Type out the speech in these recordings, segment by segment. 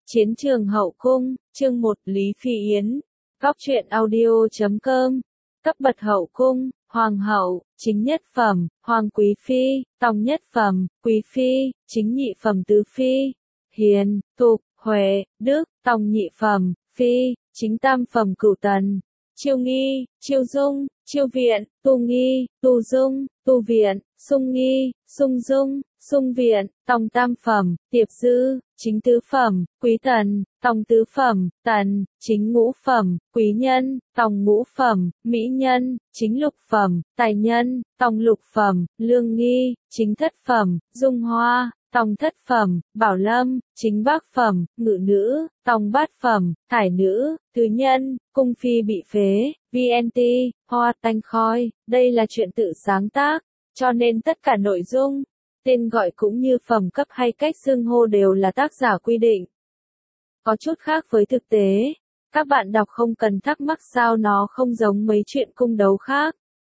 Chiến trường hậu cung, chương 1, Lý Phi Yến. Góc truyện audio.com. Cấp bậc hậu cung, hoàng hậu, chính nhất phẩm, hoàng quý phi, tòng nhất phẩm, quý phi, chính nhị phẩm tứ phi, hiền, tục, huệ, đức, tòng nhị phẩm, phi, chính tam phẩm cửu tần, chiêu nghi, chiêu dung, chiêu viện, tu nghi, tu dung, tu viện, sung nghi, sung dung, sung viện, tòng tam phẩm, tiệp dư, chính tứ phẩm, quý tần, tòng tứ phẩm, tần, chính ngũ phẩm, quý nhân, tòng ngũ phẩm, mỹ nhân, chính lục phẩm, tài nhân, tòng lục phẩm, lương nghi, chính thất phẩm, dung hoa, tòng thất phẩm, bảo lâm, chính bát phẩm, ngự nữ, tòng bát phẩm, thải nữ, tứ nhân, cung phi bị phế, VNT, hoa tanh khói. Đây là chuyện tự sáng tác, cho nên tất cả nội dung, tên gọi cũng như phẩm cấp hay cách xưng hô đều là tác giả quy định. Có chút khác với thực tế, các bạn đọc không cần thắc mắc sao nó không giống mấy chuyện cung đấu khác.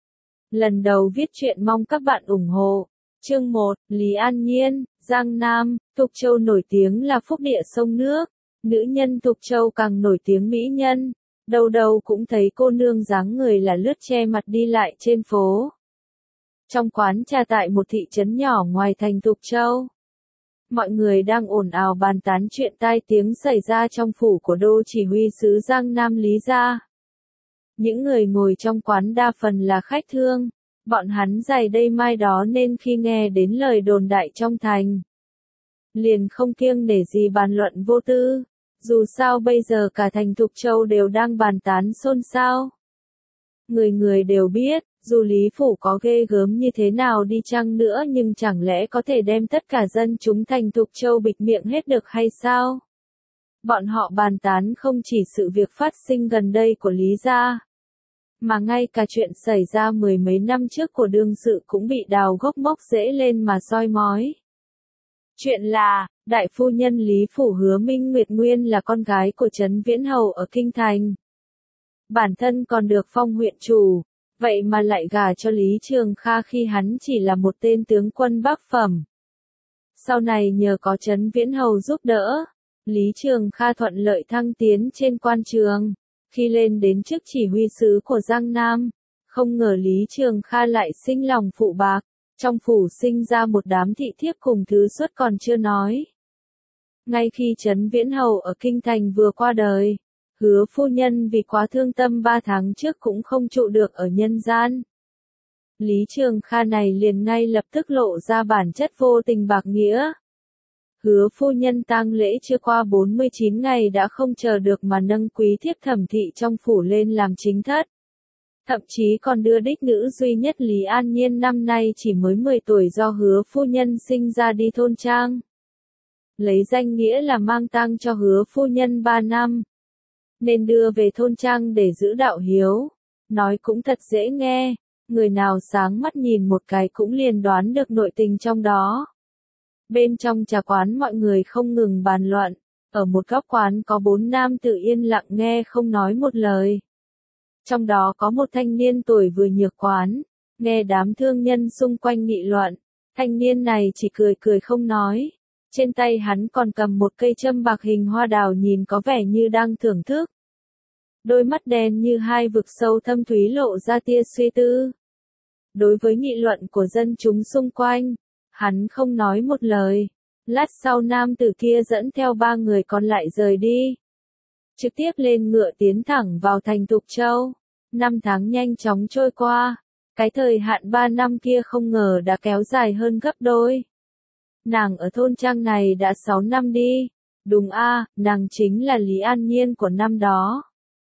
Lần đầu viết truyện mong các bạn ủng hộ. Chương 1, Lý An Nhiên, Giang Nam, Tục Châu nổi tiếng là phúc địa sông nước, nữ nhân Tục Châu càng nổi tiếng mỹ nhân, đâu đâu cũng thấy cô nương dáng người là lướt che mặt đi lại trên phố. Trong quán trà tại một thị trấn nhỏ ngoài thành Tục Châu, mọi người đang ồn ào bàn tán chuyện tai tiếng xảy ra trong phủ của đô chỉ huy sứ Giang Nam Lý gia. Những người ngồi trong quán đa phần là khách thương, bọn hắn rày đây mai đó nên khi nghe đến lời đồn đại trong thành, liền không kiêng nể gì bàn luận vô tư, dù sao bây giờ cả thành Tục Châu đều đang bàn tán xôn xao. Người người đều biết, dù Lý Phủ có ghê gớm như thế nào đi chăng nữa nhưng chẳng lẽ có thể đem tất cả dân chúng thành Tục Châu bịt miệng hết được hay sao? Bọn họ bàn tán không chỉ sự việc phát sinh gần đây của Lý gia, mà ngay cả chuyện xảy ra mười mấy năm trước của đương sự cũng bị đào gốc móc rễ lên mà soi mói. Chuyện là, đại phu nhân Lý Phủ Hứa Minh Nguyệt nguyên là con gái của Trấn Viễn Hầu ở Kinh Thành. Bản thân còn được phong huyện chủ, vậy mà lại gả cho Lý Trường Kha khi hắn chỉ là một tên tướng quân bắc phẩm. Sau này nhờ có Trấn Viễn Hầu giúp đỡ, Lý Trường Kha thuận lợi thăng tiến trên quan trường. Khi lên đến chức chỉ huy sứ của Giang Nam, không ngờ Lý Trường Kha lại sinh lòng phụ bạc, trong phủ sinh ra một đám thị thiếp cùng thứ xuất còn chưa nói. Ngay khi Trấn Viễn Hầu ở Kinh Thành vừa qua đời, Hứa phu nhân vì quá thương tâm 3 tháng trước cũng không trụ được ở nhân gian. Lý Trường Kha này liền ngay lập tức lộ ra bản chất vô tình bạc nghĩa. Hứa phu nhân tang lễ chưa qua 49 ngày đã không chờ được mà nâng quý thiếp Thẩm thị trong phủ lên làm chính thất. Thậm chí còn đưa đích nữ duy nhất Lý An Nhiên năm nay chỉ mới 10 tuổi do Hứa phu nhân sinh ra đi thôn trang. Lấy danh nghĩa là mang tang cho Hứa phu nhân 3 năm. Nên đưa về thôn trang để giữ đạo hiếu. Nói cũng thật dễ nghe, người nào sáng mắt nhìn một cái cũng liền đoán được nội tình trong đó. Bên trong trà quán mọi người không ngừng bàn luận, ở một góc quán có 4 nam tử yên lặng nghe không nói một lời. Trong đó có một thanh niên tuổi vừa nhược quán, nghe đám thương nhân xung quanh nghị luận, thanh niên này chỉ cười cười không nói. Trên tay hắn còn cầm một cây châm bạc hình hoa đào nhìn có vẻ như đang thưởng thức. Đôi mắt đen như hai vực sâu thâm thúy lộ ra tia suy tư. Đối với nghị luận của dân chúng xung quanh, hắn không nói một lời. Lát sau nam tử kia dẫn theo 3 người còn lại rời đi. Trực tiếp lên ngựa tiến thẳng vào thành Tục Châu. 5 tháng nhanh chóng trôi qua. Cái thời hạn 3 năm kia không ngờ đã kéo dài hơn gấp đôi. Nàng ở thôn trang này đã 6 năm đi. Đúng nàng chính là Lý An Nhiên của năm đó.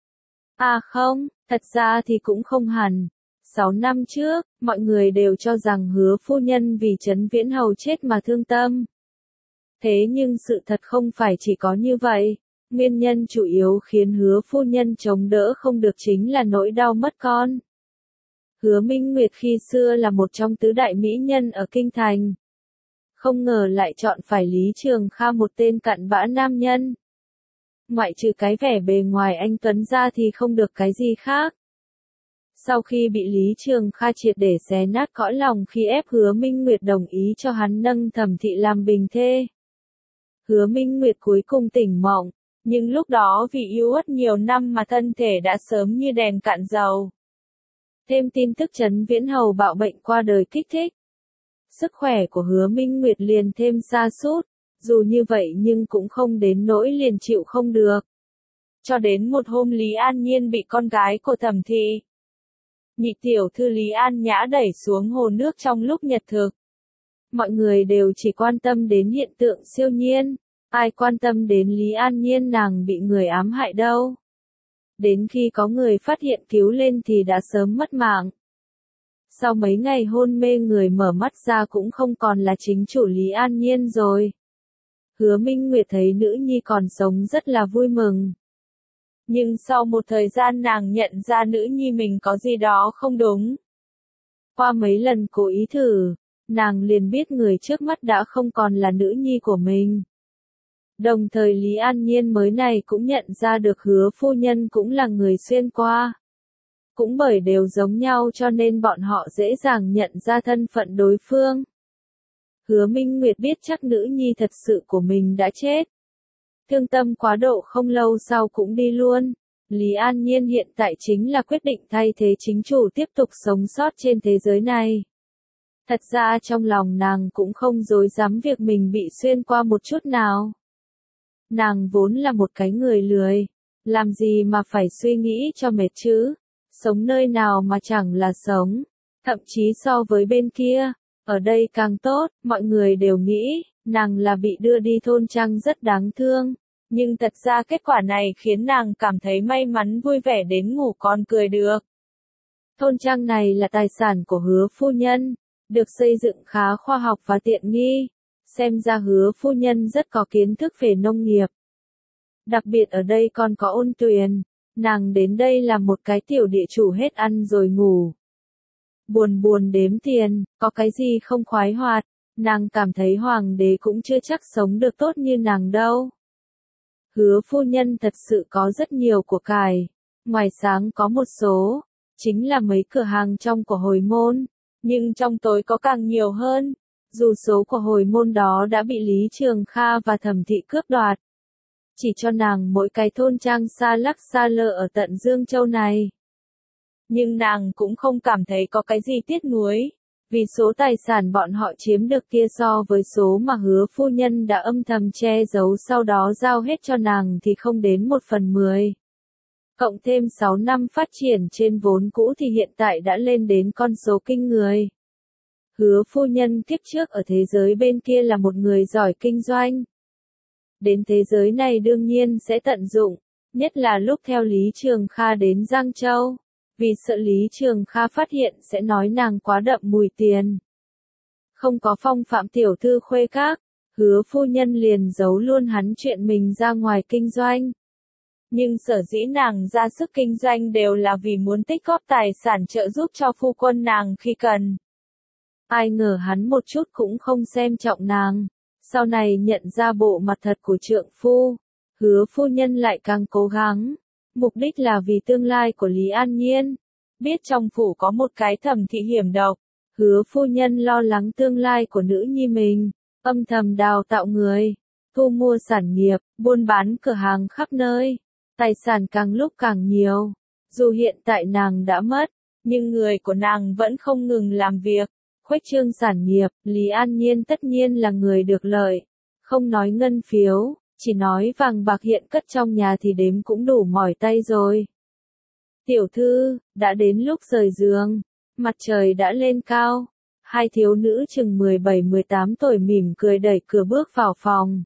Không, thật ra thì cũng không hẳn. 6 năm trước, mọi người đều cho rằng Hứa phu nhân vì Trấn Viễn Hầu chết mà thương tâm. Thế nhưng sự thật không phải chỉ có như vậy. Nguyên nhân chủ yếu khiến Hứa phu nhân chống đỡ không được chính là nỗi đau mất con. Hứa Minh Nguyệt khi xưa là một trong tứ đại mỹ nhân ở Kinh Thành. Không ngờ lại chọn phải Lý Trường Kha một tên cặn bã nam nhân. Ngoại trừ cái vẻ bề ngoài anh tuấn ra thì không được cái gì khác. Sau khi bị Lý Trường Kha triệt để xé nát cõi lòng khi ép Hứa Minh Nguyệt đồng ý cho hắn nâng Thẩm thị làm bình thê, Hứa Minh Nguyệt cuối cùng tỉnh mộng, nhưng lúc đó vì yếu ớt nhiều năm mà thân thể đã sớm như đèn cạn dầu. Thêm tin tức Trấn Viễn Hầu bạo bệnh qua đời kích thích. Sức khỏe của Hứa Minh Nguyệt liền thêm sa sút, dù như vậy nhưng cũng không đến nỗi liền chịu không được. Cho đến một hôm Lý An Nhiên bị con gái của Thẩm Thị, nhị tiểu thư Lý An Nhã đẩy xuống hồ nước trong lúc nhật thực. Mọi người đều chỉ quan tâm đến hiện tượng siêu nhiên, ai quan tâm đến Lý An Nhiên nàng bị người ám hại đâu. Đến khi có người phát hiện cứu lên thì đã sớm mất mạng. Sau mấy ngày hôn mê người mở mắt ra cũng không còn là chính chủ Lý An Nhiên rồi. Hứa Minh Nguyệt thấy nữ nhi còn sống rất là vui mừng. Nhưng sau một thời gian nàng nhận ra nữ nhi mình có gì đó không đúng. Qua mấy lần cố ý thử, nàng liền biết người trước mắt đã không còn là nữ nhi của mình. Đồng thời Lý An Nhiên mới này cũng nhận ra được Hứa phu nhân cũng là người xuyên qua. Cũng bởi đều giống nhau cho nên bọn họ dễ dàng nhận ra thân phận đối phương. Hứa Minh Nguyệt biết chắc nữ nhi thật sự của mình đã chết. Thương tâm quá độ không lâu sau cũng đi luôn. Lý An Nhiên hiện tại chính là quyết định thay thế chính chủ tiếp tục sống sót trên thế giới này. Thật ra trong lòng nàng cũng không dối dám việc mình bị xuyên qua một chút nào. Nàng vốn là một cái người lười, làm gì mà phải suy nghĩ cho mệt chứ, sống nơi nào mà chẳng là sống, thậm chí so với bên kia, ở đây càng tốt, mọi người đều nghĩ, nàng là bị đưa đi thôn trang rất đáng thương, nhưng thật ra kết quả này khiến nàng cảm thấy may mắn vui vẻ đến ngủ còn cười được. Thôn trang này là tài sản của Hứa phu nhân, được xây dựng khá khoa học và tiện nghi. Xem ra Hứa phu nhân rất có kiến thức về nông nghiệp. Đặc biệt ở đây còn có Ôn Tuyền, nàng đến đây là một cái tiểu địa chủ hết ăn rồi ngủ. Buồn buồn đếm tiền, có cái gì không khoái hoạt, nàng cảm thấy hoàng đế cũng chưa chắc sống được tốt như nàng đâu. Hứa phu nhân thật sự có rất nhiều của cải, ngoài sáng có một số, chính là mấy cửa hàng trong của hồi môn, nhưng trong tối có càng nhiều hơn. Dù số của hồi môn đó đã bị Lý Trường Kha và Thẩm Thị cướp đoạt. Chỉ cho nàng mỗi cái thôn trang xa lắc xa lơ ở tận Dương Châu này. Nhưng nàng cũng không cảm thấy có cái gì tiếc nuối, vì số tài sản bọn họ chiếm được kia so với số mà Hứa phu nhân đã âm thầm che giấu sau đó giao hết cho nàng thì không đến 1/10. Cộng thêm 6 năm phát triển trên vốn cũ thì hiện tại đã lên đến con số kinh người. Hứa phu nhân kiếp trước ở thế giới bên kia là một người giỏi kinh doanh. Đến thế giới này đương nhiên sẽ tận dụng, nhất là lúc theo Lý Trường Kha đến Giang Châu, vì sợ Lý Trường Kha phát hiện sẽ nói nàng quá đậm mùi tiền. Không có phong phạm tiểu thư khuê các, Hứa phu nhân liền giấu luôn hắn chuyện mình ra ngoài kinh doanh. Nhưng sở dĩ nàng ra sức kinh doanh đều là vì muốn tích góp tài sản trợ giúp cho phu quân nàng khi cần. Ai ngờ hắn một chút cũng không xem trọng nàng, sau này nhận ra bộ mặt thật của trượng phu, Hứa phu nhân lại càng cố gắng, mục đích là vì tương lai của Lý An Nhiên. Biết trong phủ có một cái Thẩm Thị hiểm độc, Hứa phu nhân lo lắng tương lai của nữ nhi mình, âm thầm đào tạo người, thu mua sản nghiệp, buôn bán cửa hàng khắp nơi, tài sản càng lúc càng nhiều. Dù hiện tại nàng đã mất, nhưng người của nàng vẫn không ngừng làm việc. Khuếch trương sản nghiệp, Lý An Nhiên tất nhiên là người được lợi. Không nói ngân phiếu, chỉ nói vàng bạc hiện cất trong nhà thì đếm cũng đủ mỏi tay rồi. Tiểu thư, đã đến lúc rời giường, mặt trời đã lên cao. Hai thiếu nữ chừng 17-18 tuổi mỉm cười đẩy cửa bước vào phòng.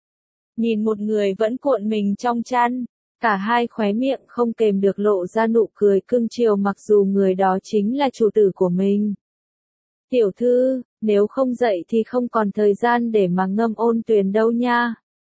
Nhìn một người vẫn cuộn mình trong chăn, cả hai khóe miệng không kềm được lộ ra nụ cười cưng chiều mặc dù người đó chính là chủ tử của mình. Tiểu thư, nếu không dậy thì không còn thời gian để mà ngâm Ôn Tuyền đâu nha.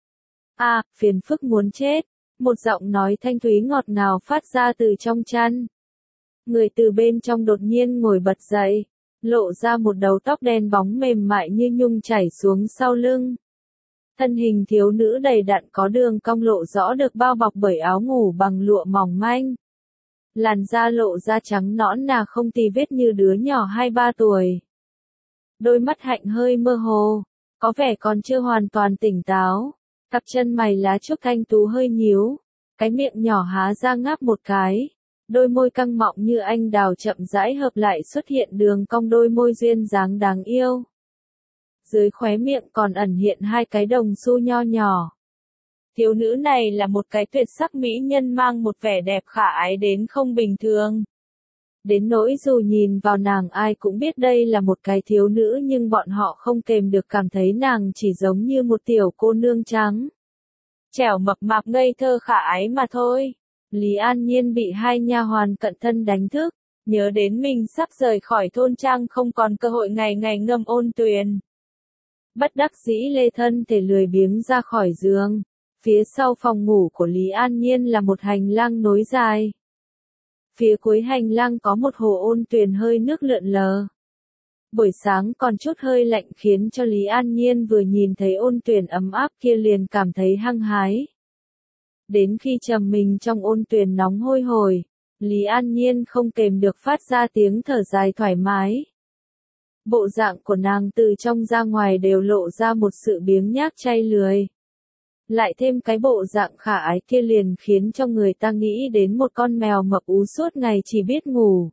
À, phiền phức muốn chết. Một giọng nói thanh thúy ngọt ngào phát ra từ trong chăn. Người từ bên trong đột nhiên ngồi bật dậy, lộ ra một đầu tóc đen bóng mềm mại như nhung chảy xuống sau lưng. Thân hình thiếu nữ đầy đặn có đường cong lộ rõ được bao bọc bởi áo ngủ bằng lụa mỏng manh. Làn da lộ da trắng nõn nà không tì vết như đứa nhỏ 2-3 tuổi. Đôi mắt hạnh hơi mơ hồ, có vẻ còn chưa hoàn toàn tỉnh táo. Cặp chân mày lá trúc thanh tú hơi nhíu, cái miệng nhỏ há ra ngáp một cái, đôi môi căng mọng như anh đào chậm rãi hợp lại xuất hiện đường cong đôi môi duyên dáng đáng yêu. Dưới khóe miệng còn ẩn hiện hai cái đồng xu nho nhỏ. Thiếu nữ này là một cái tuyệt sắc mỹ nhân mang một vẻ đẹp khả ái đến không bình thường. Đến nỗi dù nhìn vào nàng ai cũng biết đây là một cái thiếu nữ nhưng bọn họ không kềm được cảm thấy nàng chỉ giống như một tiểu cô nương trắng. Trẻo mập mạp ngây thơ khả ái mà thôi. Lý An Nhiên bị hai nha hoàn cận thân đánh thức, nhớ đến mình sắp rời khỏi thôn trang không còn cơ hội ngày ngày ngâm ôn tuyền. Bất đắc dĩ lê thân thể lười biếng ra khỏi giường. Phía sau phòng ngủ của Lý An Nhiên là một hành lang nối dài. Phía cuối hành lang có một hồ ôn tuyền hơi nước lượn lờ. Buổi sáng còn chút hơi lạnh khiến cho Lý An Nhiên vừa nhìn thấy ôn tuyền ấm áp kia liền cảm thấy hăng hái. Đến khi trầm mình trong ôn tuyền nóng hôi hổi, Lý An Nhiên không kềm được phát ra tiếng thở dài thoải mái. Bộ dạng của nàng từ trong ra ngoài đều lộ ra một sự biếng nhác chay lười. Lại thêm cái bộ dạng khả ái kia liền khiến cho người ta nghĩ đến một con mèo mập ú suốt ngày chỉ biết ngủ.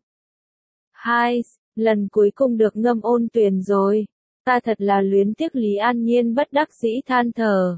Lần cuối cùng được ngâm ôn tuyền rồi. Ta thật là luyến tiếc. Lý An Nhiên bất đắc dĩ than thở.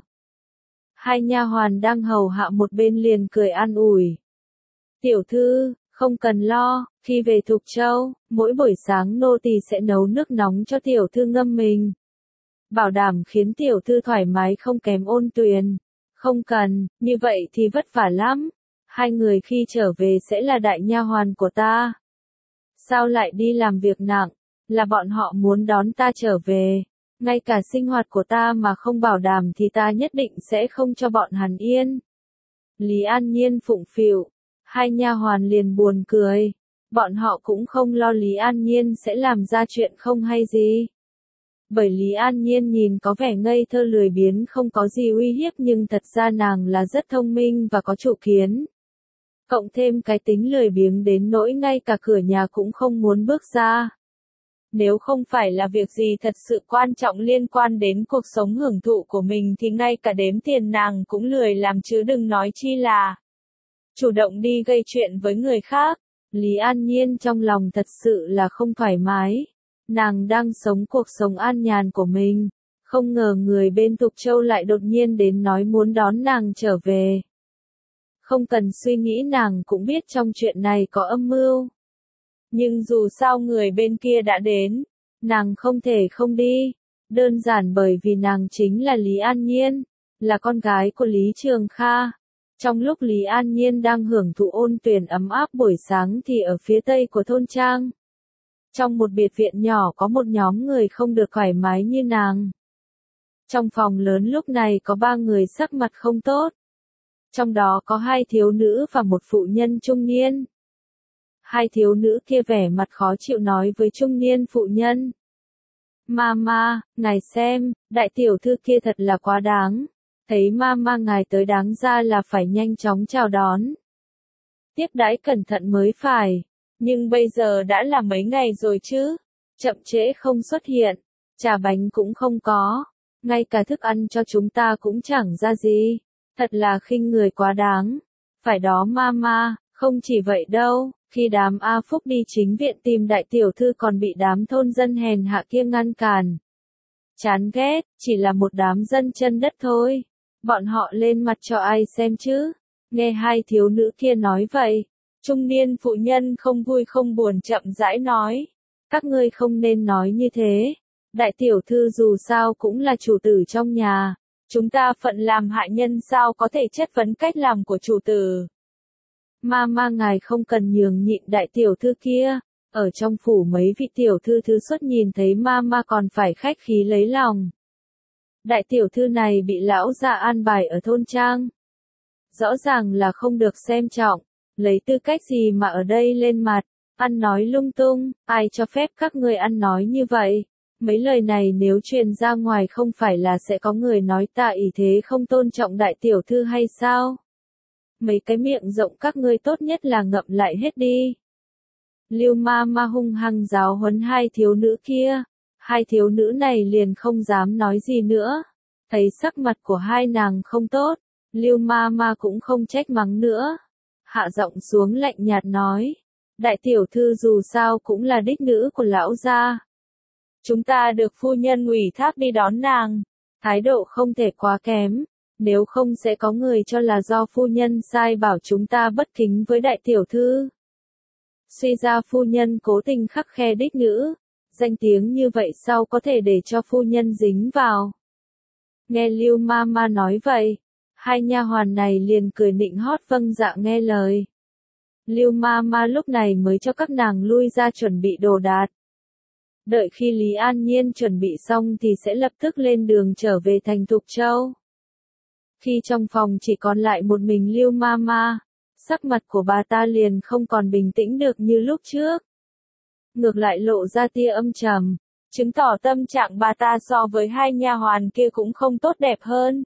Hai nha hoàn đang hầu hạ một bên liền cười an ủi. Tiểu thư, không cần lo, khi về Thục Châu, mỗi buổi sáng nô tỳ sẽ nấu nước nóng cho tiểu thư ngâm mình. Bảo đảm khiến tiểu thư thoải mái không kém ôn tuyền. Không cần, như vậy thì vất vả lắm. Hai người khi trở về sẽ là đại nha hoàn của ta. Sao lại đi làm việc nặng? Là bọn họ muốn đón ta trở về. Ngay cả sinh hoạt của ta mà không bảo đảm thì ta nhất định sẽ không cho bọn hắn yên. Lý An Nhiên phụng phịu. Hai nha hoàn liền buồn cười. Bọn họ cũng không lo Lý An Nhiên sẽ làm ra chuyện không hay gì. Bởi Lý An Nhiên nhìn có vẻ ngây thơ lười biếng không có gì uy hiếp nhưng thật ra nàng là rất thông minh và có chủ kiến. Cộng thêm cái tính lười biếng đến nỗi ngay cả cửa nhà cũng không muốn bước ra. Nếu không phải là việc gì thật sự quan trọng liên quan đến cuộc sống hưởng thụ của mình thì ngay cả đếm tiền nàng cũng lười làm chứ đừng nói chi là chủ động đi gây chuyện với người khác. Lý An Nhiên trong lòng thật sự là không thoải mái. Nàng đang sống cuộc sống an nhàn của mình. Không ngờ người bên Thục Châu lại đột nhiên đến nói muốn đón nàng trở về. Không cần suy nghĩ nàng cũng biết trong chuyện này có âm mưu. Nhưng dù sao người bên kia đã đến, nàng không thể không đi. Đơn giản bởi vì nàng chính là Lý An Nhiên, là con gái của Lý Trường Kha. Trong lúc Lý An Nhiên đang hưởng thụ ôn tuyền ấm áp buổi sáng thì ở phía tây của thôn trang. Trong một biệt viện nhỏ có một nhóm người không được thoải mái như nàng. Trong phòng lớn lúc này có 3 người sắc mặt không tốt. Trong đó có 2 thiếu nữ và một phụ nhân trung niên. 2 thiếu nữ kia vẻ mặt khó chịu nói với trung niên phụ nhân. Mama, ngài xem, đại tiểu thư kia thật là quá đáng. Thấy mama ngài tới đáng ra là phải nhanh chóng chào đón. Tiếp đãi cẩn thận mới phải. Nhưng bây giờ đã là mấy ngày rồi chứ. Chậm trễ không xuất hiện. Trà bánh cũng không có. Ngay cả thức ăn cho chúng ta cũng chẳng ra gì. Thật là khinh người quá đáng. Phải đó mama, không chỉ vậy đâu. Khi đám A Phúc đi chính viện tìm đại tiểu thư còn bị đám thôn dân hèn hạ kia ngăn cản. Chán ghét, chỉ là một đám dân chân đất thôi. Bọn họ lên mặt cho ai xem chứ. Nghe 2 thiếu nữ kia nói vậy. Trung niên phụ nhân không vui không buồn chậm rãi nói. Các ngươi không nên nói như thế. Đại tiểu thư dù sao cũng là chủ tử trong nhà. Chúng ta phận làm hạ nhân sao có thể chất vấn cách làm của chủ tử. Mama ngài không cần nhường nhịn đại tiểu thư kia. Ở trong phủ mấy vị tiểu thư thứ xuất nhìn thấy mama còn phải khách khí lấy lòng. Đại tiểu thư này bị lão già an bài ở thôn trang. Rõ ràng là không được xem trọng. Lấy tư cách gì mà ở đây lên mặt, ăn nói lung tung, ai cho phép các ngươi ăn nói như vậy? Mấy lời này nếu truyền ra ngoài không phải là sẽ có người nói ta ý thế không tôn trọng đại tiểu thư hay sao? Mấy cái miệng rộng các ngươi tốt nhất là ngậm lại hết đi. Lưu Mama hung hăng giáo huấn 2 thiếu nữ kia. 2 thiếu nữ này liền không dám nói gì nữa. Thấy sắc mặt của hai nàng không tốt, Lưu ma ma cũng không trách mắng nữa. Hạ giọng xuống lạnh nhạt nói. Đại tiểu thư dù sao cũng là đích nữ của lão gia. Chúng ta được phu nhân ủy thác đi đón nàng. Thái độ không thể quá kém. Nếu không sẽ có người cho là do phu nhân sai bảo chúng ta bất kính với đại tiểu thư. Suy ra phu nhân cố tình khắc khe đích nữ. Danh tiếng như vậy sao có thể để cho phu nhân dính vào. Nghe Lưu ma ma nói vậy, hai nha hoàn này liền cười nịnh hót vâng dạ nghe lời. Lưu ma ma lúc này mới cho các nàng lui ra chuẩn bị đồ đạc. Đợi khi Lý An Nhiên chuẩn bị xong thì sẽ lập tức lên đường trở về thành Thục Châu. Khi trong phòng chỉ còn lại một mình Lưu ma ma, sắc mặt của bà ta liền không còn bình tĩnh được như lúc trước. Ngược lại lộ ra tia âm trầm, chứng tỏ tâm trạng bà ta so với hai nha hoàn kia cũng không tốt đẹp hơn.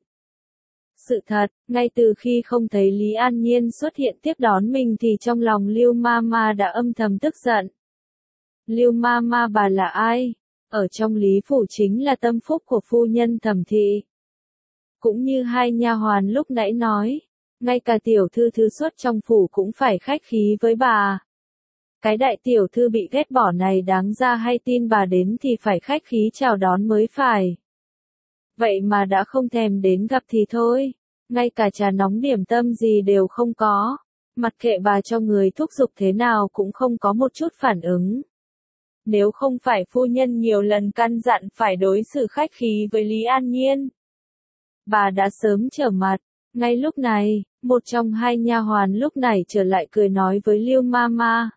Sự thật, ngay từ khi không thấy Lý An Nhiên xuất hiện tiếp đón mình thì trong lòng Lưu ma ma đã âm thầm tức giận. Lưu ma ma bà là ai? Ở trong Lý phủ chính là tâm phúc của phu nhân Thẩm thị. Cũng như hai nha hoàn lúc nãy nói, ngay cả tiểu thư thứ xuất trong phủ cũng phải khách khí với bà. Cái đại tiểu thư bị ghét bỏ này đáng ra hay tin bà đến thì phải khách khí chào đón mới phải. Vậy mà đã không thèm đến gặp thì thôi, ngay cả trà nóng điểm tâm gì đều không có, mặc kệ bà cho người thúc giục thế nào cũng không có một chút phản ứng. Nếu không phải phu nhân nhiều lần căn dặn phải đối xử khách khí với Lý An Nhiên, bà đã sớm trở mặt. Ngay lúc này, một trong hai nha hoàn lúc này trở lại cười nói với Lưu ma ma.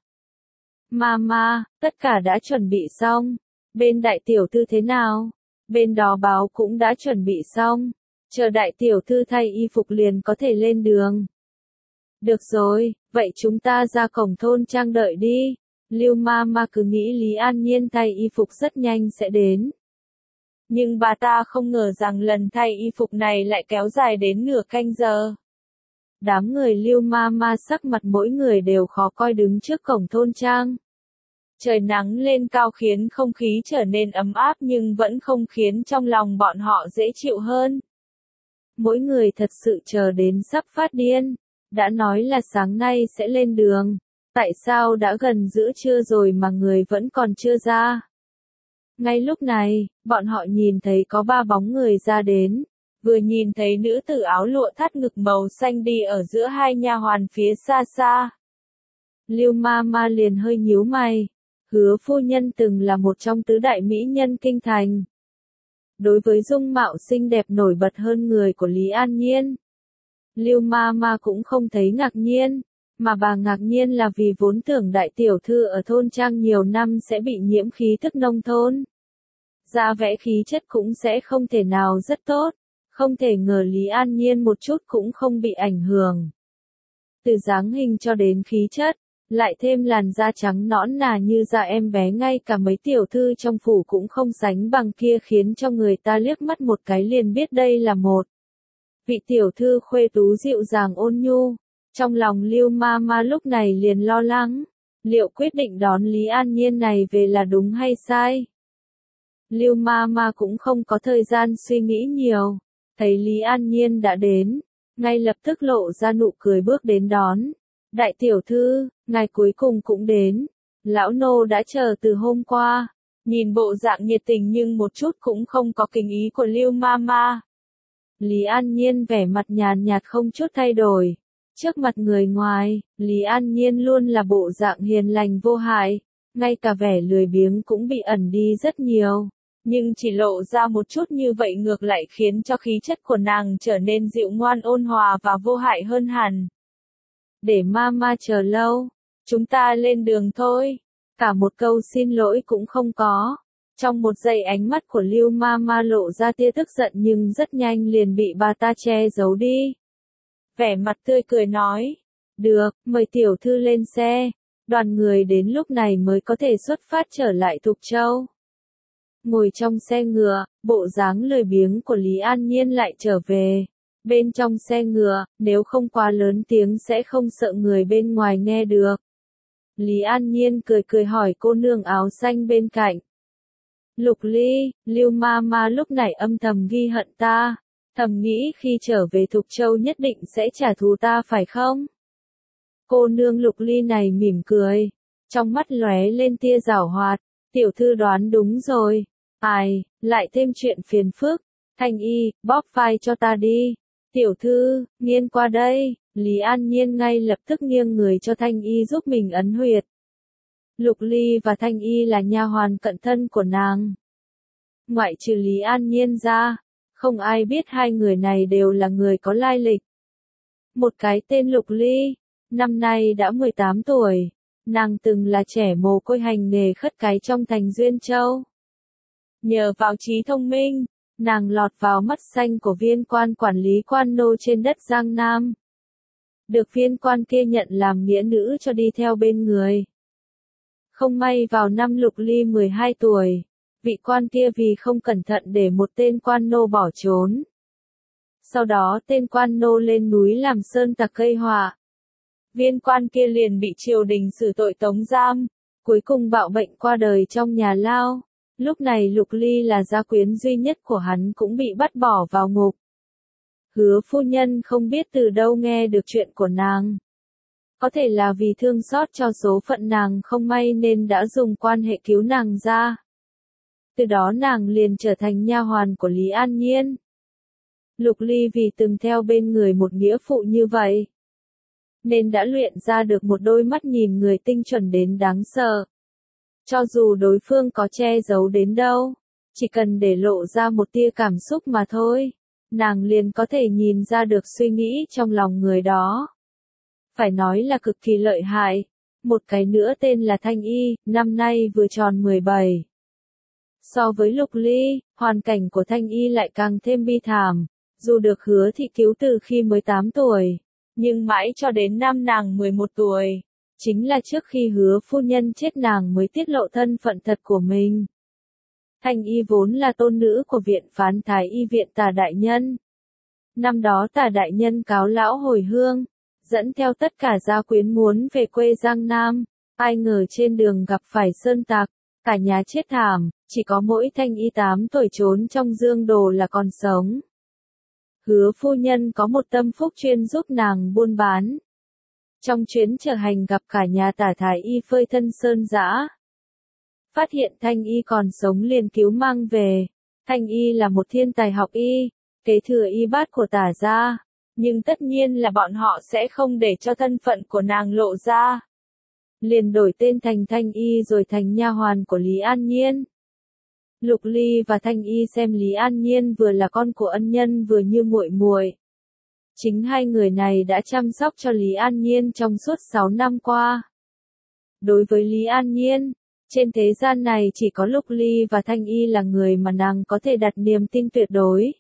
Mama, tất cả đã chuẩn bị xong. Bên đại tiểu thư thế nào? Bên đó báo cũng đã chuẩn bị xong. Chờ đại tiểu thư thay y phục liền có thể lên đường. Được rồi, vậy chúng ta ra cổng thôn trang đợi đi. Lưu Mama cứ nghĩ Lý An Nhiên thay y phục rất nhanh sẽ đến. Nhưng bà ta không ngờ rằng lần thay y phục này lại kéo dài đến nửa canh giờ. Đám người Lưu Mama sắc mặt mỗi người đều khó coi đứng trước cổng thôn trang. Trời nắng lên cao khiến không khí trở nên ấm áp nhưng vẫn không khiến trong lòng bọn họ dễ chịu hơn. Mỗi người thật sự chờ đến sắp phát điên. Đã nói là sáng nay sẽ lên đường. Tại sao đã gần giữa trưa rồi mà người vẫn còn chưa ra? Ngay lúc này, bọn họ nhìn thấy có ba bóng người ra đến. Vừa nhìn thấy nữ tử áo lụa thắt ngực màu xanh đi ở giữa hai nha hoàn phía xa xa. Lưu Mama liền hơi nhíu mày. Hứa phu nhân từng là một trong tứ đại mỹ nhân kinh thành. Đối với dung mạo xinh đẹp nổi bật hơn người của Lý An Nhiên, Lưu Mama cũng không thấy ngạc nhiên, mà bà ngạc nhiên là vì vốn tưởng đại tiểu thư ở thôn trang nhiều năm sẽ bị nhiễm khí thức nông thôn. Da vẽ khí chất cũng sẽ không thể nào rất tốt, không thể ngờ Lý An Nhiên một chút cũng không bị ảnh hưởng. Từ dáng hình cho đến khí chất, lại thêm làn da trắng nõn nà như da em bé ngay cả mấy tiểu thư trong phủ cũng không sánh bằng kia khiến cho người ta liếc mắt một cái liền biết đây là một vị tiểu thư khuê tú dịu dàng ôn nhu. Trong lòng Lưu Mama lúc này liền lo lắng, liệu quyết định đón Lý An Nhiên này về là đúng hay sai? Lưu Mama cũng không có thời gian suy nghĩ nhiều, thấy Lý An Nhiên đã đến, ngay lập tức lộ ra nụ cười bước đến đón. Đại tiểu thư, ngài cuối cùng cũng đến. Lão nô đã chờ từ hôm qua. Nhìn bộ dạng nhiệt tình nhưng một chút cũng không có kính ý của Lưu Mama. Lý An Nhiên vẻ mặt nhàn nhạt không chút thay đổi. Trước mặt người ngoài, Lý An Nhiên luôn là bộ dạng hiền lành vô hại. Ngay cả vẻ lười biếng cũng bị ẩn đi rất nhiều. Nhưng chỉ lộ ra một chút như vậy ngược lại khiến cho khí chất của nàng trở nên dịu ngoan ôn hòa và vô hại hơn hẳn. Để Mama chờ lâu, chúng ta lên đường thôi. Cả một câu xin lỗi cũng không có. Trong một giây ánh mắt của Lưu Mama lộ ra tia tức giận nhưng rất nhanh liền bị bà ta che giấu đi. Vẻ mặt tươi cười nói, được, mời tiểu thư lên xe. Đoàn người đến lúc này mới có thể xuất phát trở lại Thục Châu. Ngồi trong xe ngựa, bộ dáng lười biếng của Lý An Nhiên lại trở về. Bên trong xe ngựa, nếu không quá lớn tiếng sẽ không sợ người bên ngoài nghe được. Lý An Nhiên cười cười hỏi cô nương áo xanh bên cạnh. Lục Ly, Lưu Ma lúc này âm thầm ghi hận ta, thầm nghĩ khi trở về Thục Châu nhất định sẽ trả thù ta phải không? Cô nương Lục Ly này mỉm cười, trong mắt lóe lên tia giảo hoạt, tiểu thư đoán đúng rồi, ai, lại thêm chuyện phiền phức, Thanh Y, bóp vai cho ta đi, tiểu thư, nghiêng qua đây, Lý An Nhiên ngay lập tức nghiêng người cho Thanh Y giúp mình ấn huyệt. Lục Ly và Thanh Y là nha hoàn cận thân của nàng. Ngoại trừ Lý An Nhiên ra, không ai biết hai người này đều là người có lai lịch. Một cái tên Lục Ly, năm nay đã 18 tuổi, nàng từng là trẻ mồ côi hành nghề khất cái trong thành Duyên Châu. Nhờ vào trí thông minh, nàng lọt vào mắt xanh của viên quan quản lý quan nô trên đất Giang Nam. Được viên quan kia nhận làm nghĩa nữ cho đi theo bên người. Không may vào năm Lục Ly 12 tuổi, vị quan kia vì không cẩn thận để một tên quan nô bỏ trốn. Sau đó tên quan nô lên núi làm sơn tặc gây họa. Viên quan kia liền bị triều đình xử tội tống giam, cuối cùng bạo bệnh qua đời trong nhà lao. Lúc này Lục Ly là gia quyến duy nhất của hắn cũng bị bắt bỏ vào ngục. Hứa phu nhân không biết từ đâu nghe được chuyện của nàng. Có thể là vì thương xót cho số phận nàng không may nên đã dùng quan hệ cứu nàng ra. Từ đó nàng liền trở thành nha hoàn của Lý An Nhiên. Lục Ly vì từng theo bên người một nghĩa phụ như vậy, nên đã luyện ra được một đôi mắt nhìn người tinh chuẩn đến đáng sợ. Cho dù đối phương có che giấu đến đâu, chỉ cần để lộ ra một tia cảm xúc mà thôi, nàng liền có thể nhìn ra được suy nghĩ trong lòng người đó. Phải nói là cực kỳ lợi hại. Một cái nữa tên là Thanh Y, năm nay vừa tròn 17. So với Lục Ly, hoàn cảnh của Thanh Y lại càng thêm bi thảm. Dù được Hứa thị cứu từ khi mới 8 tuổi, nhưng mãi cho đến năm nàng 11 tuổi, chính là trước khi Hứa phu nhân chết nàng mới tiết lộ thân phận thật của mình. Thanh Y vốn là tôn nữ của viện phán Thái Y viện Tả đại nhân. Năm đó Tả đại nhân cáo lão hồi hương, dẫn theo tất cả gia quyến muốn về quê Giang Nam, ai ngờ trên đường gặp phải sơn tặc, cả nhà chết thảm, chỉ có mỗi Thanh Y 8 tuổi trốn trong dương đồ là còn sống. Hứa phu nhân có một tâm phúc chuyên giúp nàng buôn bán. Trong chuyến chở hành gặp cả nhà Tả Thái Y phơi thân sơn dã. Phát hiện Thanh Y còn sống liền cứu mang về. Thanh Y là một thiên tài học y, kế thừa y bát của Tả gia. Nhưng tất nhiên là bọn họ sẽ không để cho thân phận của nàng lộ ra. Liền đổi tên thành Thanh Y rồi thành nha hoàn của Lý An Nhiên. Lục Ly và Thanh Y xem Lý An Nhiên vừa là con của ân nhân vừa như muội muội. Chính hai người này đã chăm sóc cho Lý An Nhiên trong suốt 6 năm qua. Đối với Lý An Nhiên, trên thế gian này chỉ có Lục Ly và Thanh Y là người mà nàng có thể đặt niềm tin tuyệt đối.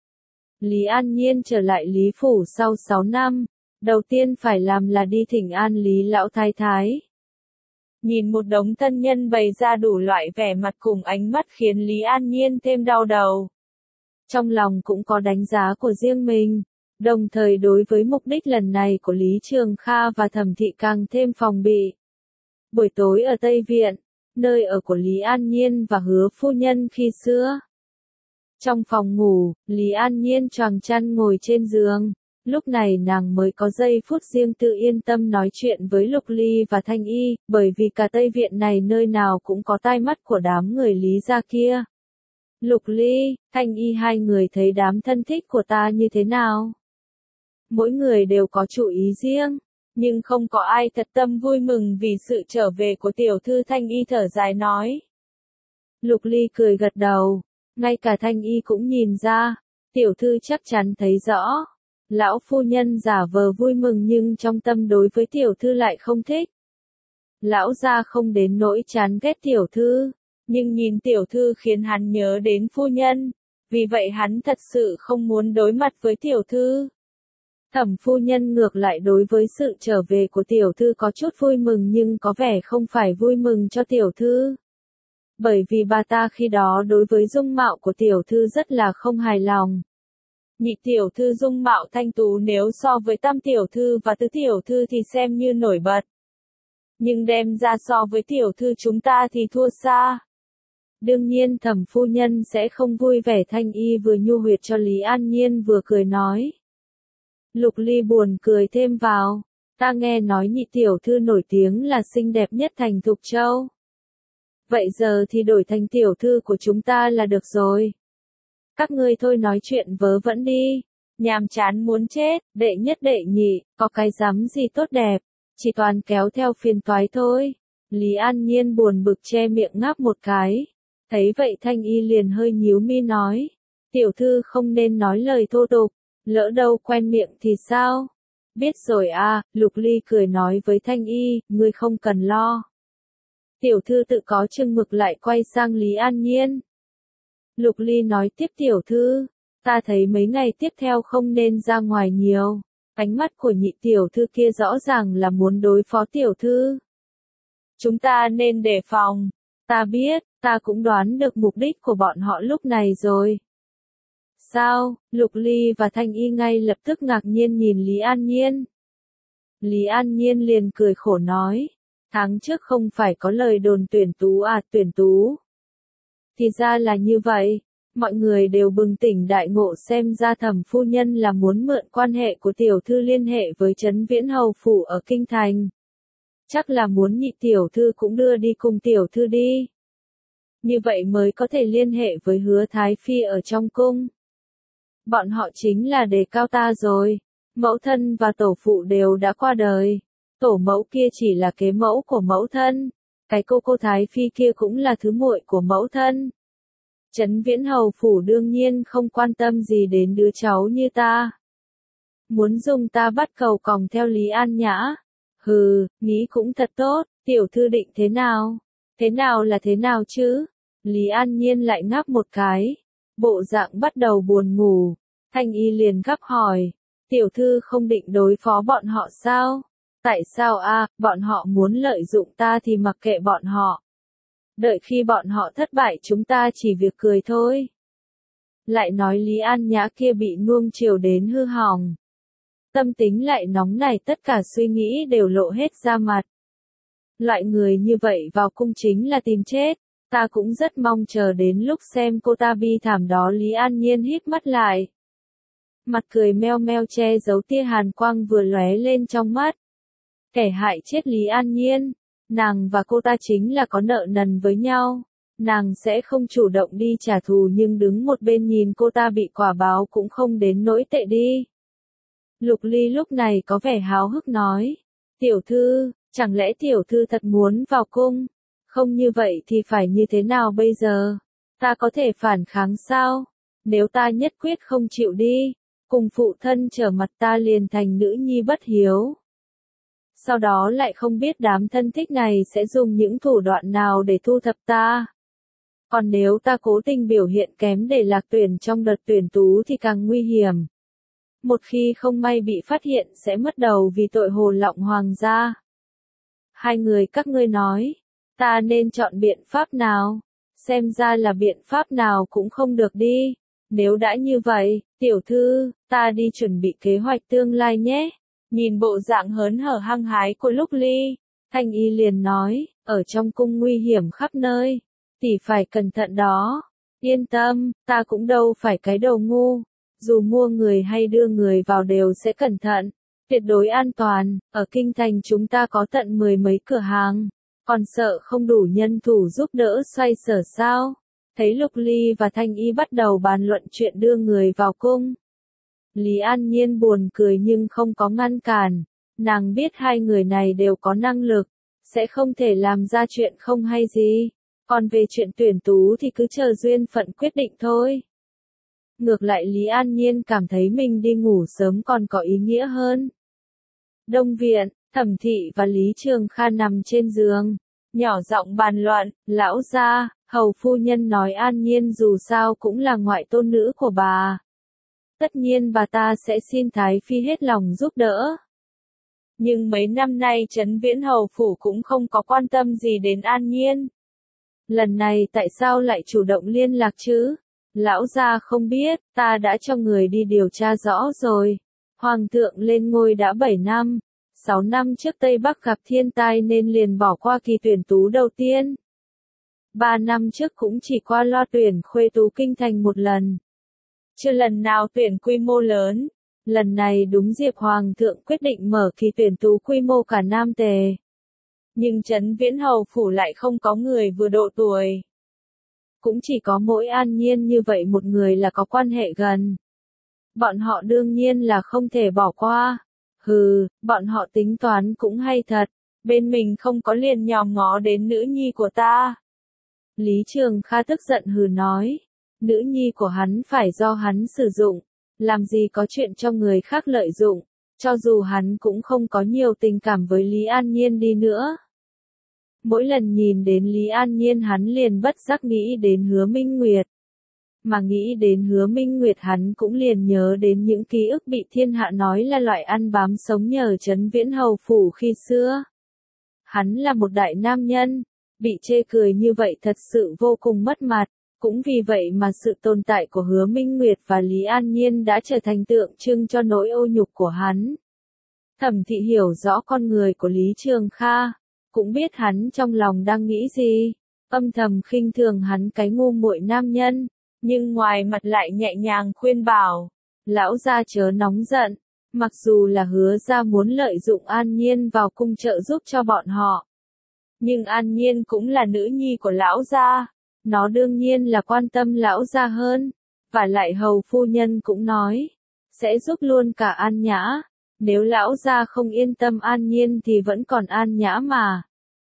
Lý An Nhiên trở lại Lý Phủ sau 6 năm, đầu tiên phải làm là đi thỉnh an Lý Lão Thái Thái. Nhìn một đống thân nhân bày ra đủ loại vẻ mặt cùng ánh mắt khiến Lý An Nhiên thêm đau đầu. Trong lòng cũng có đánh giá của riêng mình, đồng thời đối với mục đích lần này của Lý Trường Kha và Thẩm Thị càng thêm phòng bị. Buổi tối ở Tây Viện, nơi ở của Lý An Nhiên và Hứa phu nhân khi xưa. Trong phòng ngủ, Lý An Nhiên choàng chăn ngồi trên giường. Lúc này nàng mới có giây phút riêng tự yên tâm nói chuyện với Lục Ly và Thanh Y, bởi vì cả Tây Viện này nơi nào cũng có tai mắt của đám người Lý gia kia. Lục Ly, Thanh Y hai người thấy đám thân thích của ta như thế nào? Mỗi người đều có chủ ý riêng, nhưng không có ai thật tâm vui mừng vì sự trở về của tiểu thư. Thanh Y thở dài nói. Lục Ly cười gật đầu, ngay cả Thanh Y cũng nhìn ra, tiểu thư chắc chắn thấy rõ. Lão phu nhân giả vờ vui mừng nhưng trong tâm đối với tiểu thư lại không thích. Lão gia không đến nỗi chán ghét tiểu thư, nhưng nhìn tiểu thư khiến hắn nhớ đến phu nhân, vì vậy hắn thật sự không muốn đối mặt với tiểu thư. Thẩm phu nhân ngược lại đối với sự trở về của tiểu thư có chút vui mừng nhưng có vẻ không phải vui mừng cho tiểu thư. Bởi vì bà ta khi đó đối với dung mạo của tiểu thư rất là không hài lòng. Nhị tiểu thư dung mạo thanh tú nếu so với tam tiểu thư và tứ tiểu thư thì xem như nổi bật. Nhưng đem ra so với tiểu thư chúng ta thì thua xa. Đương nhiên Thẩm phu nhân sẽ không vui vẻ. Thanh y vừa nhu huyệt cho Lý An Nhiên vừa cười nói. Lục Ly buồn cười thêm vào. Ta nghe nói nhị tiểu thư nổi tiếng là xinh đẹp nhất thành Thục Châu. Vậy giờ thì đổi thành tiểu thư của chúng ta là được rồi. Các ngươi thôi nói chuyện vớ vẩn đi. Nhàm chán muốn chết, đệ nhất đệ nhị, có cái dám gì tốt đẹp. Chỉ toàn kéo theo phiền toái thôi. Lý An Nhiên buồn bực che miệng ngáp một cái. Thấy vậy Thanh y liền hơi nhíu mi nói. Tiểu thư không nên nói lời thô tục. Lỡ đâu quen miệng thì sao? Biết rồi à, Lục Ly cười nói với Thanh y, ngươi không cần lo. Tiểu thư tự có chừng mực lại quay sang Lý An Nhiên. Lục Ly nói tiếp tiểu thư, ta thấy mấy ngày tiếp theo không nên ra ngoài nhiều. Ánh mắt của nhị tiểu thư kia rõ ràng là muốn đối phó tiểu thư. Chúng ta nên đề phòng. Ta biết, ta cũng đoán được mục đích của bọn họ lúc này rồi. Sao? Lục Ly và Thanh y ngay lập tức ngạc nhiên nhìn Lý An Nhiên. Lý An Nhiên liền cười khổ nói. Tháng trước không phải có lời đồn tuyển tú à, tuyển tú. Thì ra là như vậy. Mọi người đều bừng tỉnh đại ngộ, xem ra Thẩm phu nhân là muốn mượn quan hệ của tiểu thư liên hệ với Trấn Viễn hầu phủ ở Kinh Thành. Chắc là muốn nhị tiểu thư cũng đưa đi cùng tiểu thư đi. Như vậy mới có thể liên hệ với Hứa Thái Phi ở trong cung. Bọn họ chính là đề cao ta rồi. Mẫu thân và tổ phụ đều đã qua đời. Tổ mẫu kia chỉ là kế mẫu của mẫu thân. Cái cô Thái Phi kia cũng là thứ muội của mẫu thân. Trấn Viễn hầu phủ đương nhiên không quan tâm gì đến đứa cháu như ta. Muốn dùng ta bắt cầu còng theo Lý An Nhã. Hừ, nghĩ cũng thật tốt, tiểu thư định thế nào? Thế nào là thế nào chứ? Lý An Nhiên lại ngáp một cái. Bộ dạng bắt đầu buồn ngủ. Thanh y liền gấp hỏi. Tiểu thư không định đối phó bọn họ sao? Tại sao a? Bọn họ muốn lợi dụng ta thì mặc kệ bọn họ. Đợi khi bọn họ thất bại chúng ta chỉ việc cười thôi. Lại nói Lý An Nhã kia bị nuông chiều đến hư hỏng. Tâm tính lại nóng nảy, tất cả suy nghĩ đều lộ hết ra mặt. Loại người như vậy vào cung chính là tìm chết. Ta cũng rất mong chờ đến lúc xem cô ta bi thảm đó. Lý An Nhiên hít mắt lại. Mặt cười meo meo che giấu tia hàn quang vừa lóe lên trong mắt. Kẻ hại chết Lý An Nhiên. Nàng và cô ta chính là có nợ nần với nhau. Nàng sẽ không chủ động đi trả thù nhưng đứng một bên nhìn cô ta bị quả báo cũng không đến nỗi tệ đi. Lục Ly lúc này có vẻ háo hức nói. Tiểu thư, chẳng lẽ tiểu thư thật muốn vào cung? Không như vậy thì phải như thế nào bây giờ? Ta có thể phản kháng sao? Nếu ta nhất quyết không chịu đi, cùng phụ thân trở mặt ta liền thành nữ nhi bất hiếu. Sau đó lại không biết đám thân thích này sẽ dùng những thủ đoạn nào để thu thập ta. Còn nếu ta cố tình biểu hiện kém để lạc tuyển trong đợt tuyển tú thì càng nguy hiểm. Một khi không may bị phát hiện sẽ mất đầu vì tội hồ lộng hoàng gia. Hai người các ngươi nói, ta nên chọn biện pháp nào? Xem ra là biện pháp nào cũng không được đi. Nếu đã như vậy, tiểu thư, ta đi chuẩn bị kế hoạch tương lai nhé. Nhìn bộ dạng hớn hở hăng hái của Lục Ly, Thanh y liền nói, ở trong cung nguy hiểm khắp nơi, tỷ phải cẩn thận đó. Yên tâm, ta cũng đâu phải cái đầu ngu. Dù mua người hay đưa người vào đều sẽ cẩn thận, tuyệt đối an toàn. Ở Kinh Thành chúng ta có tận 10 mấy cửa hàng, còn sợ không đủ nhân thủ giúp đỡ xoay sở sao? Thấy Lục Ly và Thanh y bắt đầu bàn luận chuyện đưa người vào cung. Lý An Nhiên buồn cười nhưng không có ngăn cản. Nàng biết hai người này đều có năng lực, sẽ không thể làm ra chuyện không hay gì. Còn về chuyện tuyển tú thì cứ chờ duyên phận quyết định thôi. Ngược lại Lý An Nhiên cảm thấy mình đi ngủ sớm còn có ý nghĩa hơn. Đông viện, Thẩm Thị và Lý Trường Kha nằm trên giường, nhỏ giọng bàn luận. Lão gia, hầu phu nhân nói An Nhiên dù sao cũng là ngoại tôn nữ của bà. Tất nhiên bà ta sẽ xin Thái Phi hết lòng giúp đỡ. Nhưng mấy năm nay Trấn Viễn hầu phủ cũng không có quan tâm gì đến An Nhiên. Lần này tại sao lại chủ động liên lạc chứ? Lão gia không biết, ta đã cho người đi điều tra rõ rồi. Hoàng thượng lên ngôi đã 7 năm, 6 năm trước Tây Bắc gặp thiên tai nên liền bỏ qua kỳ tuyển tú đầu tiên. 3 năm trước cũng chỉ qua loa tuyển khuê tú kinh thành một lần. Chưa lần nào tuyển quy mô lớn. Lần này đúng dịp Hoàng thượng quyết định mở kỳ tuyển tú quy mô cả Nam Tề. Nhưng Trấn Viễn Hầu phủ lại không có người vừa độ tuổi. Cũng chỉ có mỗi An Nhiên như vậy một người là có quan hệ gần. Bọn họ đương nhiên là không thể bỏ qua. Hừ, bọn họ tính toán cũng hay thật. Bên mình không có liền nhòm ngó đến nữ nhi của ta. Lý Trường Kha tức giận hừ nói. Nữ nhi của hắn phải do hắn sử dụng. Làm gì có chuyện cho người khác lợi dụng. Cho dù hắn cũng không có nhiều tình cảm với Lý An Nhiên đi nữa. Mỗi lần nhìn đến Lý An Nhiên hắn liền bất giác nghĩ đến Hứa Minh Nguyệt. Mà nghĩ đến Hứa Minh Nguyệt hắn cũng liền nhớ đến những ký ức bị thiên hạ nói là loại ăn bám sống nhờ Trấn Viễn Hầu phủ khi xưa. Hắn là một đại nam nhân, bị chê cười như vậy thật sự vô cùng mất mặt. Cũng vì vậy mà sự tồn tại của Hứa Minh Nguyệt và Lý An Nhiên đã trở thành tượng trưng cho nỗi ô nhục của hắn. Thẩm Thị hiểu rõ con người của Lý Trường Kha, cũng biết hắn trong lòng đang nghĩ gì, âm thầm khinh thường hắn cái ngu muội nam nhân, nhưng ngoài mặt lại nhẹ nhàng khuyên bảo, lão gia chớ nóng giận, mặc dù là Hứa gia muốn lợi dụng An Nhiên vào cung trợ giúp cho bọn họ. Nhưng An Nhiên cũng là nữ nhi của lão gia. Nó đương nhiên là quan tâm lão gia hơn, và lại hầu phu nhân cũng nói, sẽ giúp luôn cả An Nhã, nếu lão gia không yên tâm An Nhiên thì vẫn còn An Nhã mà.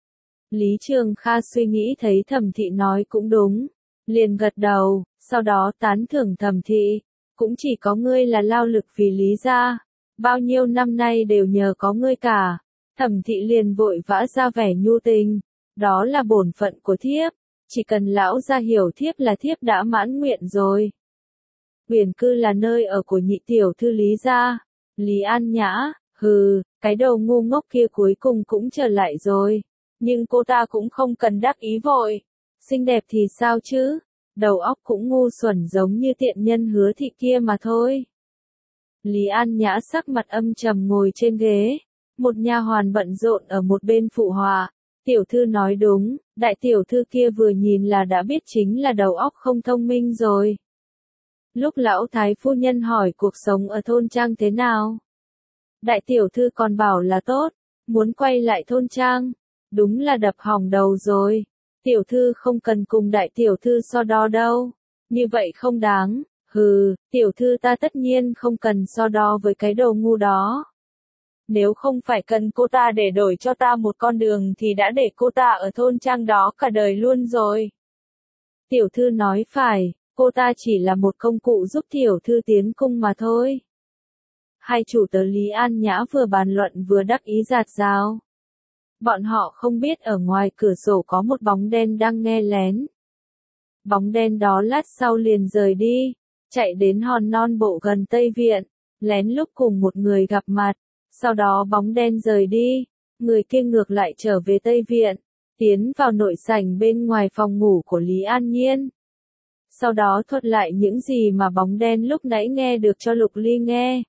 Lý Trường Kha suy nghĩ thấy Thẩm Thị nói cũng đúng, liền gật đầu, sau đó tán thưởng Thẩm Thị, cũng chỉ có ngươi là lao lực vì Lý gia, bao nhiêu năm nay đều nhờ có ngươi cả. Thẩm Thị liền vội vã ra vẻ nhu tình, đó là bổn phận của thiếp. Chỉ cần lão gia hiểu thiếp là thiếp đã mãn nguyện rồi. Uyển cư là nơi ở của nhị tiểu thư Lý gia. Lý An Nhã, hừ, cái đầu ngu ngốc kia cuối cùng cũng trở lại rồi. Nhưng cô ta cũng không cần đắc ý vội. Xinh đẹp thì sao chứ? Đầu óc cũng ngu xuẩn giống như tiện nhân Hứa Thị kia mà thôi. Lý An Nhã sắc mặt âm trầm ngồi trên ghế. Một nha hoàn bận rộn ở một bên phụ họa. Tiểu thư nói đúng, đại tiểu thư kia vừa nhìn là đã biết chính là đầu óc không thông minh rồi. Lúc lão thái phu nhân hỏi cuộc sống ở thôn trang thế nào? Đại tiểu thư còn bảo là tốt, muốn quay lại thôn trang. Đúng là đập hỏng đầu rồi. Tiểu thư không cần cùng đại tiểu thư so đo đâu. Như vậy không đáng, hừ, tiểu thư ta tất nhiên không cần so đo với cái đầu ngu đó. Nếu không phải cần cô ta để đổi cho ta một con đường thì đã để cô ta ở thôn trang đó cả đời luôn rồi. Tiểu thư nói phải, cô ta chỉ là một công cụ giúp tiểu thư tiến cung mà thôi. Hai chủ tớ Lý An Nhã vừa bàn luận vừa đắc ý rạt rào. Bọn họ không biết ở ngoài cửa sổ có một bóng đen đang nghe lén. Bóng đen đó lát sau liền rời đi, chạy đến hòn non bộ gần Tây Viện, lén lúc cùng một người gặp mặt. Sau đó bóng đen rời đi, người kia ngược lại trở về Tây Viện, tiến vào nội sảnh bên ngoài phòng ngủ của Lý An Nhiên. Sau đó thuật lại những gì mà bóng đen lúc nãy nghe được cho Lục Ly nghe.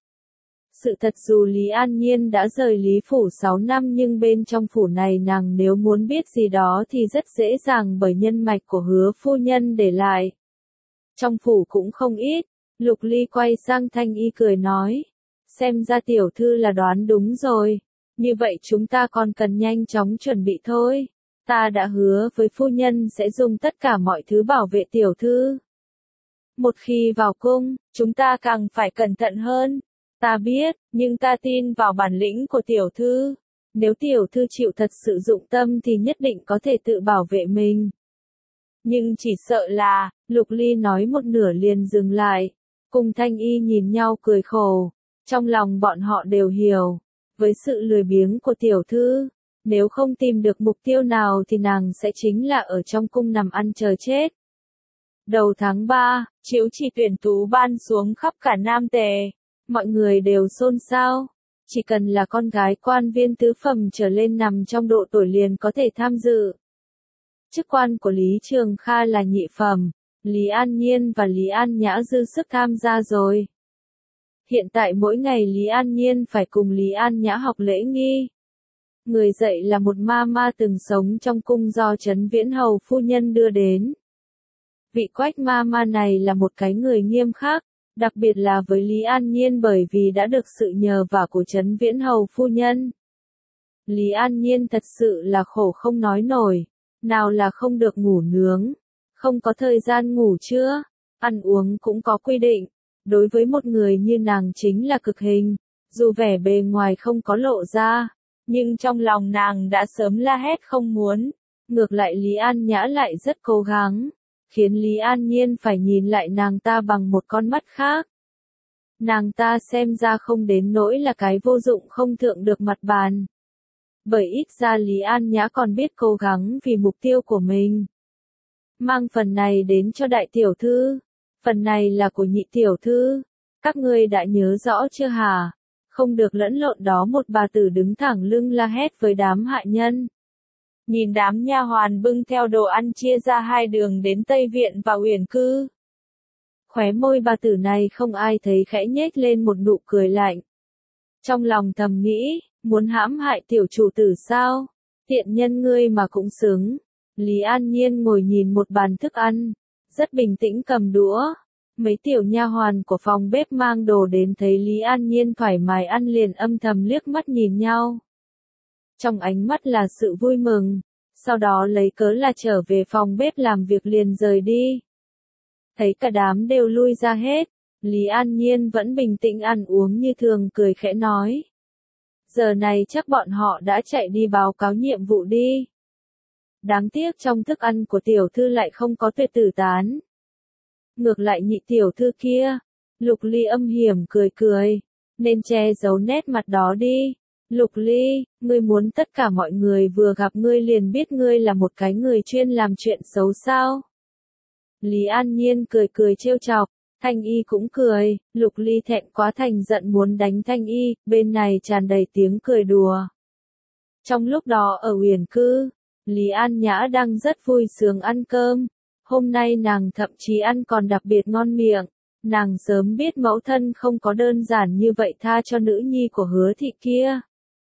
Sự thật dù Lý An Nhiên đã rời Lý Phủ 6 năm nhưng bên trong phủ này nàng nếu muốn biết gì đó thì rất dễ dàng bởi nhân mạch của Hứa phu nhân để lại. Trong phủ cũng không ít, Lục Ly quay sang Thanh Y cười nói. Xem ra tiểu thư là đoán đúng rồi. Như vậy chúng ta còn cần nhanh chóng chuẩn bị thôi. Ta đã hứa với phu nhân sẽ dùng tất cả mọi thứ bảo vệ tiểu thư. Một khi vào cung, chúng ta càng phải cẩn thận hơn. Ta biết, nhưng ta tin vào bản lĩnh của tiểu thư. Nếu tiểu thư chịu thật sự dụng tâm thì nhất định có thể tự bảo vệ mình. Nhưng chỉ sợ là, Lục Ly nói một nửa liền dừng lại. Cùng Thanh Y nhìn nhau cười khổ. Trong lòng bọn họ đều hiểu, với sự lười biếng của tiểu thư, nếu không tìm được mục tiêu nào thì nàng sẽ chính là ở trong cung nằm ăn chờ chết. Đầu tháng 3, chiếu chỉ tuyển tú ban xuống khắp cả Nam Tề, mọi người đều xôn xao, chỉ cần là con gái quan viên tứ phẩm trở lên nằm trong độ tuổi liền có thể tham dự. Chức quan của Lý Trường Kha là nhị phẩm, Lý An Nhiên và Lý An Nhã dư sức tham gia rồi. Hiện tại mỗi ngày Lý An Nhiên phải cùng Lý An Nhã học lễ nghi. Người dạy là một ma ma từng sống trong cung do Trấn Viễn Hầu phu nhân đưa đến. Vị Quách ma ma này là một cái người nghiêm khắc, đặc biệt là với Lý An Nhiên bởi vì đã được sự nhờ vả của Trấn Viễn Hầu phu nhân. Lý An Nhiên thật sự là khổ không nói nổi, nào là không được ngủ nướng, không có thời gian ngủ trưa, ăn uống cũng có quy định, đối với một người như nàng chính là cực hình, dù vẻ bề ngoài không có lộ ra, nhưng trong lòng nàng đã sớm la hét không muốn, ngược lại Lý An Nhã lại rất cố gắng, khiến Lý An Nhiên phải nhìn lại nàng ta bằng một con mắt khác. Nàng ta xem ra không đến nỗi là cái vô dụng không thượng được mặt bàn. Bởi ít ra Lý An Nhã còn biết cố gắng vì mục tiêu của mình. Mang phần này đến cho đại tiểu thư, phần này là của nhị tiểu thư, các ngươi đã nhớ rõ chưa hả? Không được lẫn lộn đó, một bà tử đứng thẳng lưng la hét với đám hạ nhân. Nhìn đám nha hoàn bưng theo đồ ăn chia ra hai đường đến Tây Viện và Uyển Cư. Khóe môi bà tử này không ai thấy khẽ nhếch lên một nụ cười lạnh. Trong lòng thầm nghĩ, muốn hãm hại tiểu chủ tử sao? Tiện nhân ngươi mà cũng xứng. Lý An Nhiên ngồi nhìn một bàn thức ăn, rất bình tĩnh cầm đũa. Mấy tiểu nha hoàn của phòng bếp mang đồ đến thấy Lý An Nhiên thoải mái ăn liền âm thầm liếc mắt nhìn nhau. Trong ánh mắt là sự vui mừng, sau đó lấy cớ là trở về phòng bếp làm việc liền rời đi. Thấy cả đám đều lui ra hết, Lý An Nhiên vẫn bình tĩnh ăn uống như thường cười khẽ nói. Giờ này chắc bọn họ đã chạy đi báo cáo nhiệm vụ đi. Đáng tiếc trong thức ăn của tiểu thư lại không có tuyệt tử tán. Ngược lại nhị tiểu thư kia, Lục Ly âm hiểm cười cười, nên che giấu nét mặt đó đi. Lục Ly, ngươi muốn tất cả mọi người vừa gặp ngươi liền biết ngươi là một cái người chuyên làm chuyện xấu sao? Lý An Nhiên cười cười trêu chọc, Thanh Y cũng cười, Lục Ly thẹn quá thành giận muốn đánh Thanh Y, bên này tràn đầy tiếng cười đùa. Trong lúc đó ở Uyển Cư, Lý An Nhã đang rất vui sướng ăn cơm, hôm nay nàng thậm chí ăn còn đặc biệt ngon miệng, nàng sớm biết mẫu thân không có đơn giản như vậy tha cho nữ nhi của Hứa thị kia.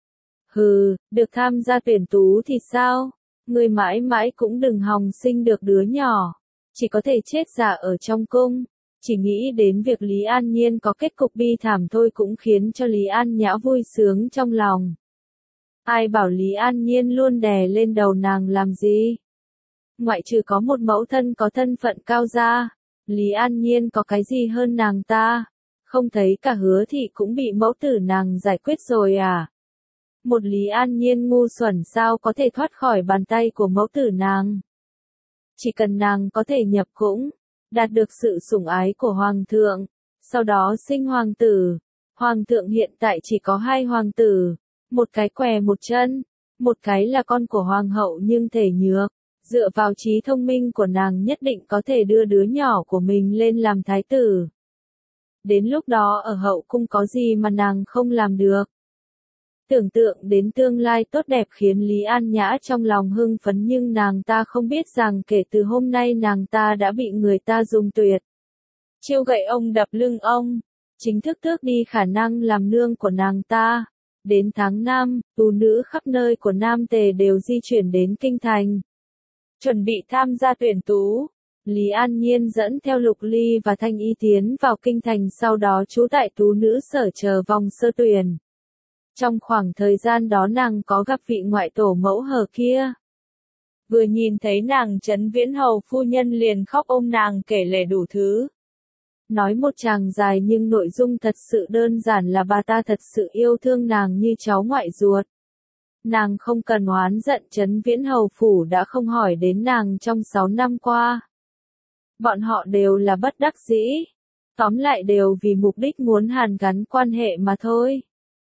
Hừ, được tham gia tuyển tú thì sao? Ngươi mãi mãi cũng đừng hòng sinh được đứa nhỏ, chỉ có thể chết già ở trong cung. Chỉ nghĩ đến việc Lý An Nhiên có kết cục bi thảm thôi cũng khiến cho Lý An Nhã vui sướng trong lòng. Ai bảo Lý An Nhiên luôn đè lên đầu nàng làm gì? Ngoại trừ có một mẫu thân có thân phận cao gia, Lý An Nhiên có cái gì hơn nàng ta? Không thấy cả Hứa thị cũng bị mẫu tử nàng giải quyết rồi à? Một Lý An Nhiên ngu xuẩn sao có thể thoát khỏi bàn tay của mẫu tử nàng? Chỉ cần nàng có thể nhập cũng, đạt được sự sủng ái của hoàng thượng, sau đó sinh hoàng tử. Hoàng thượng hiện tại chỉ có hai hoàng tử, một cái què một chân, một cái là con của hoàng hậu nhưng thể nhược, dựa vào trí thông minh của nàng nhất định có thể đưa đứa nhỏ của mình lên làm thái tử. Đến lúc đó ở hậu cung có gì mà nàng không làm được. Tưởng tượng đến tương lai tốt đẹp khiến Lý An Nhã trong lòng hưng phấn nhưng nàng ta không biết rằng kể từ hôm nay nàng ta đã bị người ta dùng tuyệt chiêu gậy ông đập lưng ông, chính thức tước đi khả năng làm nương của nàng ta. Đến tháng 5, tú nữ khắp nơi của Nam Tề đều di chuyển đến Kinh Thành. Chuẩn bị tham gia tuyển tú, Lý An Nhiên dẫn theo Lục Ly và Thanh Y tiến vào Kinh Thành sau đó trú tại tú nữ sở chờ vòng sơ tuyển. Trong khoảng thời gian đó nàng có gặp vị ngoại tổ mẫu Hờ kia. Vừa nhìn thấy nàng Trấn Viễn Hầu phu nhân liền khóc ôm nàng kể lể đủ thứ. Nói một tràng dài nhưng nội dung thật sự đơn giản là bà ta thật sự yêu thương nàng như cháu ngoại ruột. Nàng không cần oán giận Trấn Viễn Hầu phủ đã không hỏi đến nàng trong 6 năm qua. Bọn họ đều là bất đắc dĩ. Tóm lại đều vì mục đích muốn hàn gắn quan hệ mà thôi.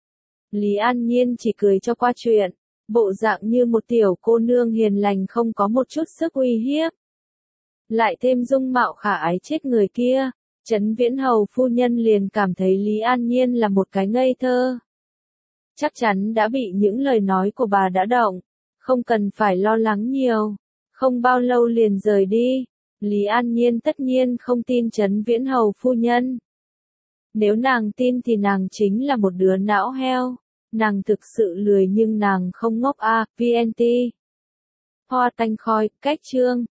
Lý An Nhiên chỉ cười cho qua chuyện, bộ dạng như một tiểu cô nương hiền lành không có một chút sức uy hiếp. Lại thêm dung mạo khả ái chết người kia, Trấn Viễn Hầu phu nhân liền cảm thấy Lý An Nhiên là một cái ngây thơ. Chắc chắn đã bị những lời nói của bà đã động, không cần phải lo lắng nhiều, không bao lâu liền rời đi. Lý An Nhiên tất nhiên không tin Trấn Viễn Hầu phu nhân. Nếu nàng tin thì nàng chính là một đứa não heo. Nàng thực sự lười nhưng nàng không ngốc a, VNT. Hoa tanh khói, cách chương.